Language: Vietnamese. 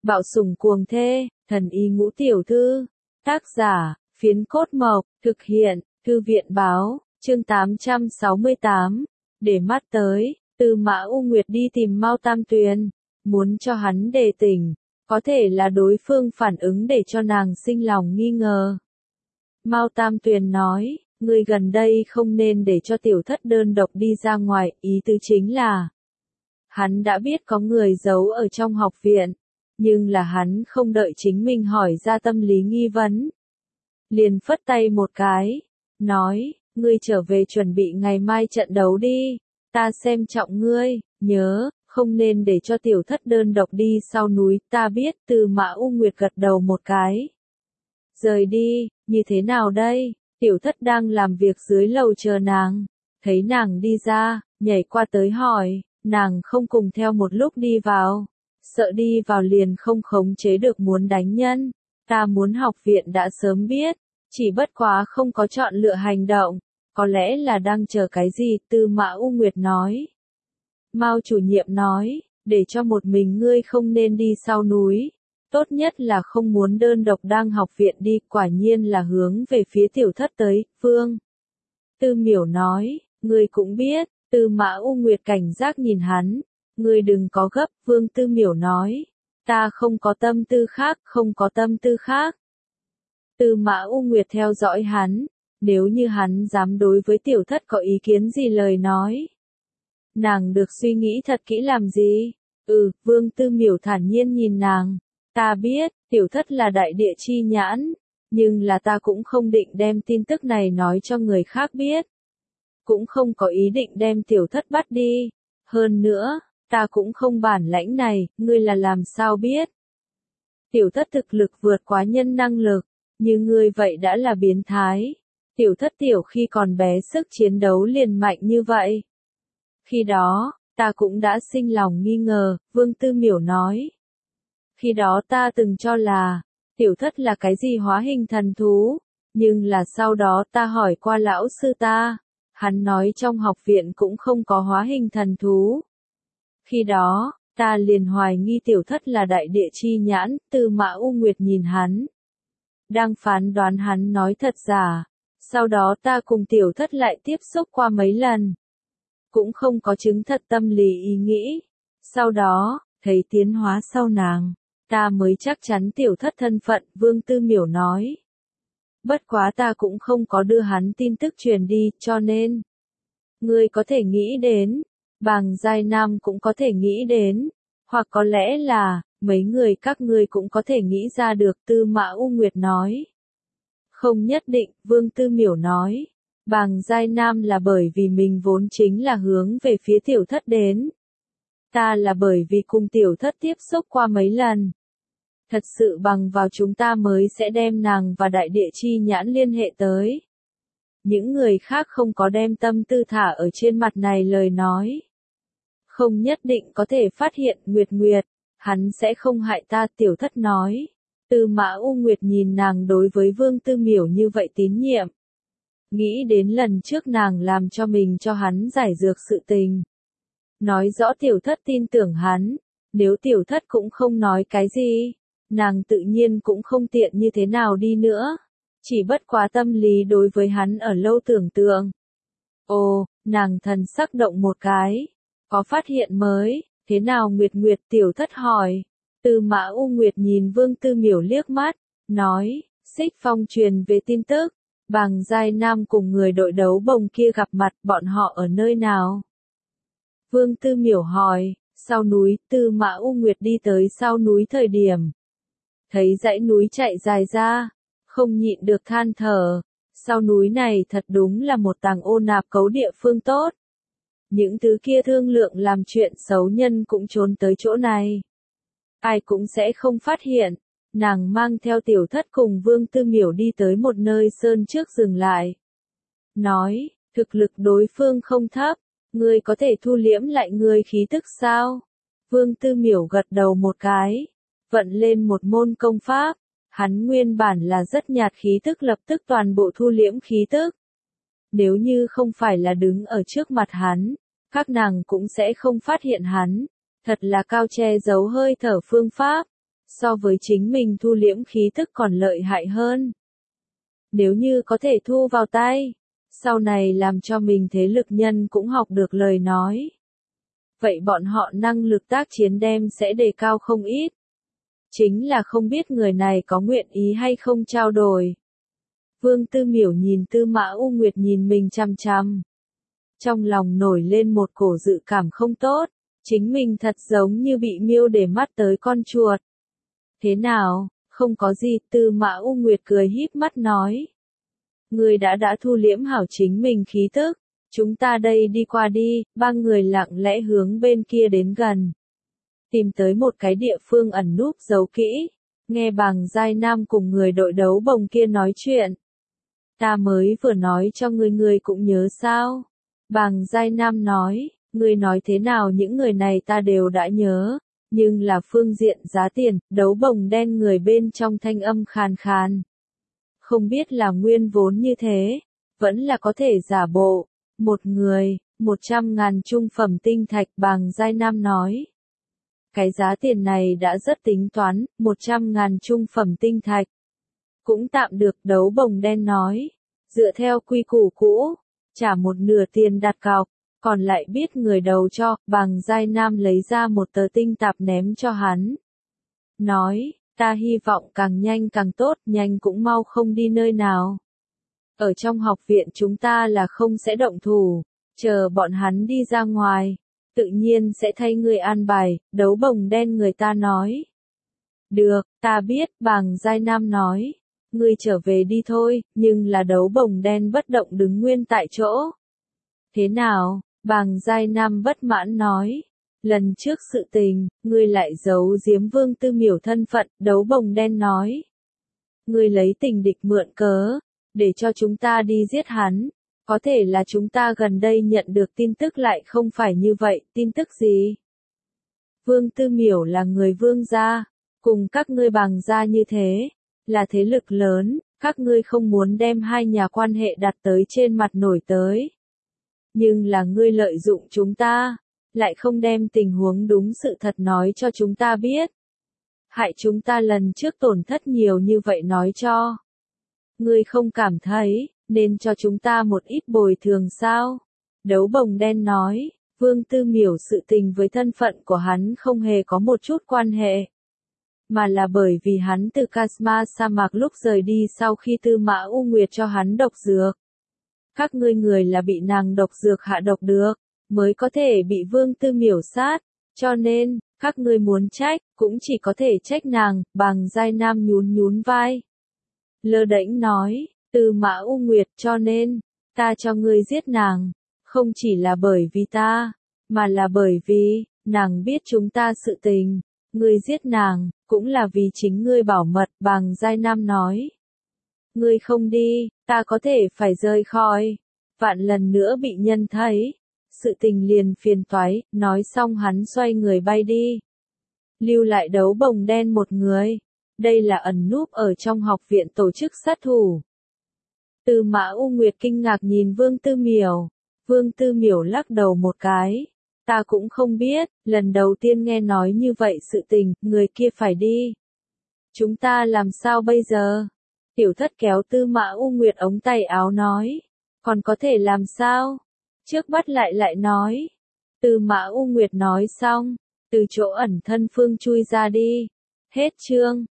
Bạo sủng cuồng thê, thần y ngũ tiểu thư. Tác giả, Phiến Cốt Mộc, thực hiện, Thư viện báo, chương 868. Để mắt tới, Tư Mã U Nguyệt đi tìm Mao Tam Tuyền, muốn cho hắn đề tỉnh, có thể là đối phương phản ứng để cho nàng sinh lòng nghi ngờ. Mao Tam Tuyền nói, ngươi gần đây không nên để cho tiểu thất đơn độc đi ra ngoài, ý tứ chính là hắn đã biết có người giấu ở trong học viện, nhưng là hắn không đợi chính mình hỏi ra tâm lý nghi vấn. Liền phất tay một cái, nói, ngươi trở về chuẩn bị ngày mai trận đấu đi, ta xem trọng ngươi, nhớ, không nên để cho tiểu thất đơn độc đi sau núi, ta biết. Tư Mã U Nguyệt gật đầu một cái. Rời đi, như thế nào đây? Tiểu thất đang làm việc dưới lầu chờ nàng, thấy nàng đi ra, nhảy qua tới hỏi, nàng không cùng theo một lúc đi vào, sợ đi vào liền không khống chế được muốn đánh nhân, ta muốn học viện đã sớm biết, chỉ bất quá không có chọn lựa hành động, có lẽ là đang chờ cái gì. Tư Mã U Nguyệt nói. Mao chủ nhiệm nói, để cho một mình ngươi không nên đi sau núi, tốt nhất là không muốn đơn độc đang học viện đi, quả nhiên là hướng về phía tiểu thất tới. Vương Tư Miểu nói, ngươi cũng biết. Tư Mã U Nguyệt cảnh giác nhìn hắn, ngươi đừng có gấp. Vương Tư Miểu nói, ta không có tâm tư khác, không có tâm tư khác. Tư Mã U Nguyệt theo dõi hắn, nếu như hắn dám đối với tiểu thất có ý kiến gì lời nói, nàng được suy nghĩ thật kỹ làm gì. Vương Tư Miểu thản nhiên nhìn nàng, ta biết, tiểu thất là đại địa chi nhãn, nhưng là ta cũng không định đem tin tức này nói cho người khác biết. Cũng không có ý định đem tiểu thất bắt đi. Hơn nữa, ta cũng không bản lãnh này, ngươi là làm sao biết? Tiểu thất thực lực vượt quá nhân năng lực, như ngươi vậy đã là biến thái. Tiểu thất tiểu khi còn bé sức chiến đấu liền mạnh như vậy. Khi đó, ta cũng đã sinh lòng nghi ngờ. Vương Tư Miểu nói. Khi đó ta từng cho là, tiểu thất là cái gì hóa hình thần thú, nhưng là sau đó ta hỏi qua lão sư ta, hắn nói trong học viện cũng không có hóa hình thần thú. Khi đó, ta liền hoài nghi tiểu thất là đại địa chi nhãn. Tư Mã U Nguyệt nhìn hắn, đang phán đoán hắn nói thật giả. Sau đó ta cùng tiểu thất lại tiếp xúc qua mấy lần, cũng không có chứng thật tâm lý ý nghĩ. Sau đó, thấy tiến hóa sau nàng, ta mới chắc chắn tiểu thất thân phận. Vương Tư Miểu nói. Bất quá ta cũng không có đưa hắn tin tức truyền đi, cho nên ngươi có thể nghĩ đến, Bàng Giai Nam cũng có thể nghĩ đến, hoặc có lẽ là mấy người các ngươi cũng có thể nghĩ ra được. Tư Mã U Nguyệt nói. Không nhất định. Vương Tư Miểu nói. Bàng Giai Nam là bởi vì mình vốn chính là hướng về phía tiểu thất đến. Ta là bởi vì cùng tiểu thất tiếp xúc qua mấy lần. Thật sự bằng vào chúng ta mới sẽ đem nàng và đại địa chi nhãn liên hệ tới. Những người khác không có đem tâm tư thả ở trên mặt này lời nói, không nhất định có thể phát hiện. Nguyệt, hắn sẽ không hại ta. Tiểu thất nói. Tư Mã U Nguyệt nhìn nàng đối với Vương Tư Miểu như vậy tín nhiệm, nghĩ đến lần trước nàng làm cho mình cho hắn giải dược sự tình, nói rõ tiểu thất tin tưởng hắn, nếu tiểu thất cũng không nói cái gì, nàng tự nhiên cũng không tiện như thế nào đi nữa, chỉ bất quá tâm lý đối với hắn ở lâu tưởng tượng. Ồ, nàng thần sắc động một cái, có phát hiện mới. Thế nào Nguyệt? Tiểu thất hỏi. Tư Mã U Nguyệt nhìn Vương Tư Miểu liếc mắt, nói, Xích Phong truyền về tin tức, Bàng Giai Nam cùng người đội đấu bồng kia gặp mặt, bọn họ ở nơi nào? Vương Tư Miểu hỏi. Sau núi. Tư Mã U Nguyệt đi tới sau núi thời điểm, thấy dãy núi chạy dài ra, không nhịn được than thở, sau núi này thật đúng là một tàng ô nạp cấu địa phương tốt. Những thứ kia thương lượng làm chuyện xấu nhân cũng trốn tới chỗ này, ai cũng sẽ không phát hiện. Nàng mang theo tiểu thất cùng Vương Tư Miểu đi tới một nơi sơn trước dừng lại. Nói, thực lực đối phương không thấp, ngươi có thể thu liễm lại ngươi khí tức sao? Vương Tư Miểu gật đầu một cái, vận lên một môn công pháp, hắn nguyên bản là rất nhạt khí tức lập tức toàn bộ thu liễm khí tức. Nếu như không phải là đứng ở trước mặt hắn, các nàng cũng sẽ không phát hiện hắn. Thật là cao che giấu hơi thở phương pháp. so với chính mình thu liễm khí tức còn lợi hại hơn. Nếu như có thể thu vào tay, sau này làm cho mình thế lực nhân cũng học được lời nói. Vậy bọn họ năng lực tác chiến đem sẽ đề cao không ít. Chính là không biết người này có nguyện ý hay không trao đổi. Vương Tư Miểu nhìn Tư Mã U Nguyệt nhìn mình chằm chằm. Trong lòng nổi lên một cổ dự cảm không tốt, chính mình thật giống như bị miêu để mắt tới con chuột. Thế nào, không có gì, Tư Mã U Nguyệt cười híp mắt nói. Người đã thu liễm hảo chính mình khí tức, chúng ta đây đi qua đi, ba người lặng lẽ hướng bên kia đến gần. Tìm tới một cái địa phương ẩn núp giấu kỹ, nghe Bàng Giai Nam cùng người đội đấu bồng kia nói chuyện. Ta mới vừa nói cho ngươi cũng nhớ sao? Bàng Giai Nam nói, ngươi nói thế nào những người này ta đều đã nhớ, nhưng là phương diện giá tiền, đấu bồng đen người bên trong thanh âm khàn khàn. Không biết là nguyên vốn như thế, vẫn là có thể giả bộ. Một người, 100.000 trung phẩm tinh thạch, Bàng Giai Nam nói. Cái giá tiền này đã rất tính toán, 100.000 trung phẩm tinh thạch. Cũng tạm được, đấu bồng đen nói. Dựa theo quy củ cũ, trả một nửa tiền đặt cọc, còn lại biết người đầu cho, Bàng Giai Nam lấy ra một tờ tinh tạp ném cho hắn. Nói, ta hy vọng càng nhanh càng tốt, nhanh cũng mau không đi nơi nào. Ở trong học viện chúng ta là không sẽ động thủ, chờ bọn hắn đi ra ngoài, tự nhiên sẽ thay người an bài, đấu bồng đen người ta nói. Được, ta biết, Bàng Giai Nam nói. Ngươi trở về đi thôi, nhưng là đấu bồng đen bất động đứng nguyên tại chỗ. Thế nào? Bàng Giai Nam bất mãn nói. Lần trước sự tình, ngươi lại giấu giếm Vương Tư Miểu thân phận, đấu bồng đen nói. Ngươi lấy tình địch mượn cớ, để cho chúng ta đi giết hắn. Có thể là chúng ta gần đây nhận được tin tức lại không phải như vậy, tin tức gì? Vương Tư Miểu là người Vương gia, cùng các ngươi Bàng gia như thế, là thế lực lớn, các ngươi không muốn đem hai nhà quan hệ đặt tới trên mặt nổi tới. Nhưng là ngươi lợi dụng chúng ta, lại không đem tình huống đúng sự thật nói cho chúng ta biết. Hại chúng ta lần trước tổn thất nhiều như vậy nói cho. Ngươi không cảm thấy, nên cho chúng ta một ít bồi thường sao? Đấu bồng đen nói, Vương Tư Miểu sự tình với thân phận của hắn không hề có một chút quan hệ. Mà là bởi vì hắn từ Kasma sa mạc lúc rời đi sau khi Tư Mã U Nguyệt cho hắn độc dược. Các ngươi người là bị nàng độc dược hạ độc được, mới có thể bị Vương Tư Miểu sát, cho nên, các ngươi muốn trách, cũng chỉ có thể trách nàng, Bàng Giai Nam nhún nhún vai. Lơ đễnh nói, Tư Mã U Nguyệt cho nên, ta cho ngươi giết nàng, không chỉ là bởi vì ta, mà là bởi vì, nàng biết chúng ta sự tình, ngươi giết nàng, cũng là vì chính ngươi bảo mật, Bàng Giai Nam nói. Ngươi không đi, ta có thể phải rời khỏi, vạn lần nữa bị nhân thấy, sự tình liền phiền toái, nói xong hắn xoay người bay đi. Lưu lại đấu bồng đen một người, đây là ẩn núp ở trong học viện tổ chức sát thủ. Tư Mã U Nguyệt kinh ngạc nhìn Vương Tư Miểu, Vương Tư Miểu lắc đầu một cái. Ta cũng không biết, lần đầu tiên nghe nói như vậy sự tình, người kia phải đi. Chúng ta làm sao bây giờ? Tiểu thất kéo Tư Mã U Nguyệt ống tay áo nói. Còn có thể làm sao? Trước bắt lại nói. Tư Mã U Nguyệt nói xong, từ chỗ ẩn thân phương chui ra đi. Hết chương.